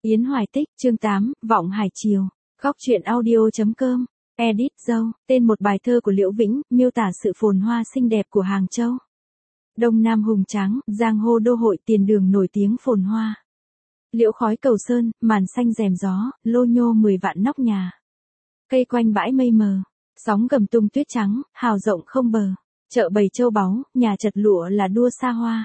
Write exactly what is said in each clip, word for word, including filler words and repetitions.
Yến Hoài Tích, chương tám, Vọng Hải Triều. Góc truyện audio.com. Edit dâu, tên một bài thơ của Liễu Vĩnh, miêu tả sự phồn hoa xinh đẹp của Hàng Châu. Đông Nam hùng tráng, giang hồ đô hội tiền đường nổi tiếng phồn hoa. Liễu khói cầu sơn, màn xanh rèm gió, lô nhô mười vạn nóc nhà. Cây quanh bãi mây mờ, sóng gầm tung tuyết trắng, hào rộng không bờ. Chợ bày châu báu, nhà chật lụa là đua xa hoa.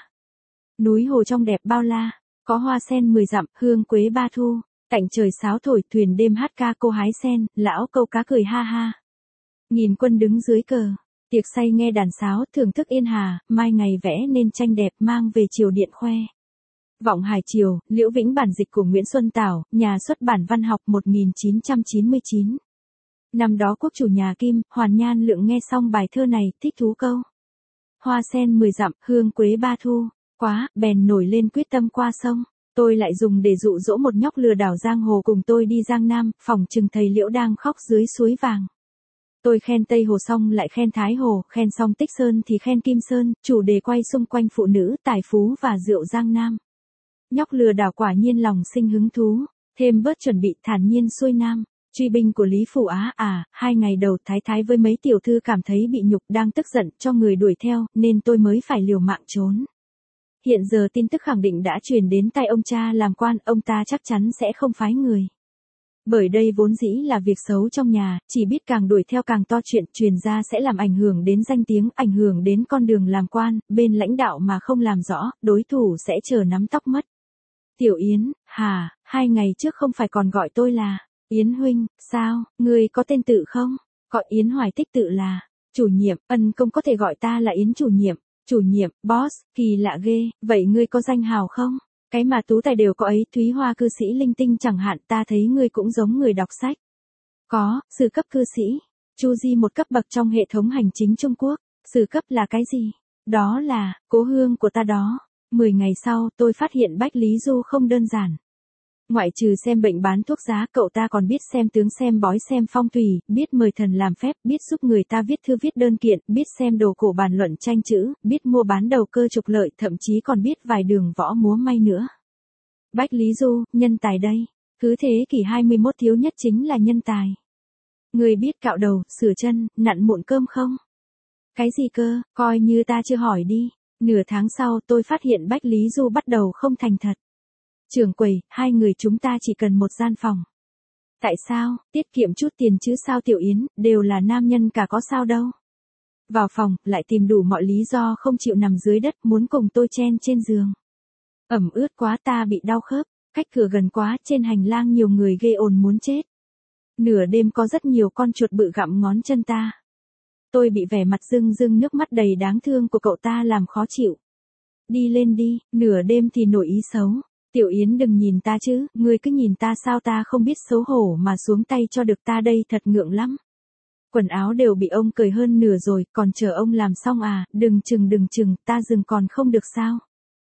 Núi hồ trong đẹp bao la, có hoa sen mười dặm, hương quế ba thu. Cạnh trời sáo thổi, thuyền đêm hát ca cô hái sen, lão câu cá cười ha ha. Nhìn quân đứng dưới cờ, tiệc say nghe đàn sáo, thưởng thức yên hà, mai ngày vẽ nên tranh đẹp mang về triều điện khoe. Vọng Hải Triều, Liễu Vĩnh bản dịch của Nguyễn Xuân Tảo, nhà xuất bản văn học một nghìn chín trăm chín mươi chín. Năm đó quốc chủ nhà Kim, Hoàn Nhan Lượng nghe xong bài thơ này, thích thú câu. Hoa sen mười dặm, hương quế ba thu, quá, bèn nổi lên quyết tâm qua sông. Tôi lại dùng để dụ dỗ một nhóc lừa đảo giang hồ cùng tôi đi Giang Nam, phỏng chừng thầy Liễu đang khóc dưới suối vàng. Tôi khen Tây Hồ xong lại khen Thái Hồ, khen xong Tích Sơn thì khen Kim Sơn, chủ đề quay xung quanh phụ nữ, tài phú và rượu Giang Nam. Nhóc lừa đảo quả nhiên lòng sinh hứng thú, thêm bớt chuẩn bị thản nhiên xuôi Nam. Truy binh của Lý Phủ Á à, hai ngày đầu Thái Thái với mấy tiểu thư cảm thấy bị nhục đang tức giận cho người đuổi theo, nên tôi mới phải liều mạng trốn. Hiện giờ tin tức khẳng định đã truyền đến tay ông cha làm quan, ông ta chắc chắn sẽ không phái người. Bởi đây vốn dĩ là việc xấu trong nhà, chỉ biết càng đuổi theo càng to chuyện, truyền ra sẽ làm ảnh hưởng đến danh tiếng, ảnh hưởng đến con đường làm quan, bên lãnh đạo mà không làm rõ, đối thủ sẽ chờ nắm tóc mất. Tiểu Yến, hà, hai ngày trước không phải còn gọi tôi là Yến huynh, sao, người có tên tự không? Gọi Yến Hoài Tích tự là chủ nhiệm, ân công có thể gọi ta là Yến chủ nhiệm. Chủ nhiệm, boss, kỳ lạ ghê, vậy ngươi có danh hào không? Cái mà tú tài đều có ấy, Thúy Hoa cư sĩ linh tinh chẳng hạn, ta thấy ngươi cũng giống người đọc sách. Có, sư cấp cư sĩ, Chu Di một cấp bậc trong hệ thống hành chính Trung Quốc, sư cấp là cái gì? Đó là, cố hương của ta đó. Mười ngày sau, tôi phát hiện Bách Lý Du không đơn giản. Ngoại trừ xem bệnh bán thuốc giá, cậu ta còn biết xem tướng xem bói xem phong thủy, biết mời thần làm phép, biết giúp người ta viết thư viết đơn kiện, biết xem đồ cổ bàn luận tranh chữ, biết mua bán đầu cơ trục lợi, thậm chí còn biết vài đường võ múa may nữa. Bách Lý Du, nhân tài đây. Cứ thế kỷ hai mươi mốt thiếu nhất chính là nhân tài. Người biết cạo đầu, sửa chân, nặn mụn cơm không? Cái gì cơ, coi như ta chưa hỏi đi. Nửa tháng sau tôi phát hiện Bách Lý Du bắt đầu không thành thật. Trưởng quầy, hai người chúng ta chỉ cần một gian phòng. Tại sao, tiết kiệm chút tiền chứ sao Tiểu Yến, đều là nam nhân cả có sao đâu. Vào phòng, lại tìm đủ mọi lý do không chịu nằm dưới đất, muốn cùng tôi chen trên giường. Ẩm ướt quá ta bị đau khớp, cách cửa gần quá, trên hành lang nhiều người ghê ồn muốn chết. Nửa đêm có rất nhiều con chuột bự gặm ngón chân ta. Tôi bị vẻ mặt rưng rưng nước mắt đầy đáng thương của cậu ta làm khó chịu. Đi lên đi, nửa đêm thì nổi ý xấu. Tiểu Yến đừng nhìn ta chứ, ngươi cứ nhìn ta sao ta không biết xấu hổ mà xuống tay cho được ta đây thật ngượng lắm. Quần áo đều bị ông cởi hơn nửa rồi, còn chờ ông làm xong à, đừng chừng đừng chừng, ta dừng còn không được sao.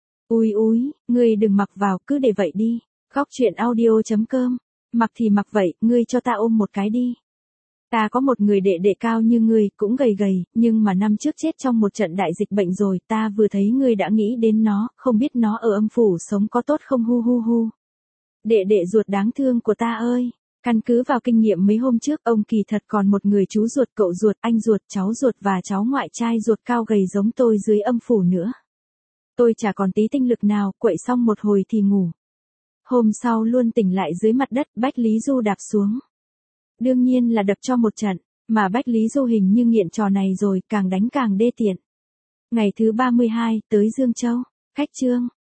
Ui ui, ngươi đừng mặc vào, cứ để vậy đi. Góc truyện audio.com, mặc thì mặc vậy, ngươi cho ta ôm một cái đi. Ta có một người đệ đệ cao như ngươi, cũng gầy gầy, nhưng mà năm trước chết trong một trận đại dịch bệnh rồi, ta vừa thấy ngươi đã nghĩ đến nó, không biết nó ở âm phủ sống có tốt không hu hu hu. Đệ đệ ruột đáng thương của ta ơi, căn cứ vào kinh nghiệm mấy hôm trước, ông kỳ thật còn một người chú ruột, cậu ruột, anh ruột, cháu ruột và cháu ngoại trai ruột cao gầy giống tôi dưới âm phủ nữa. Tôi chả còn tí tinh lực nào, quậy xong một hồi thì ngủ. Hôm sau luôn tỉnh lại dưới mặt đất, Bách Lý Du đạp xuống. Đương nhiên là đập cho một trận, mà Bách Lý Du hình như nghiện trò này rồi, càng đánh càng đê tiện. Ngày thứ ba mươi hai, tới Dương Châu, khách trương,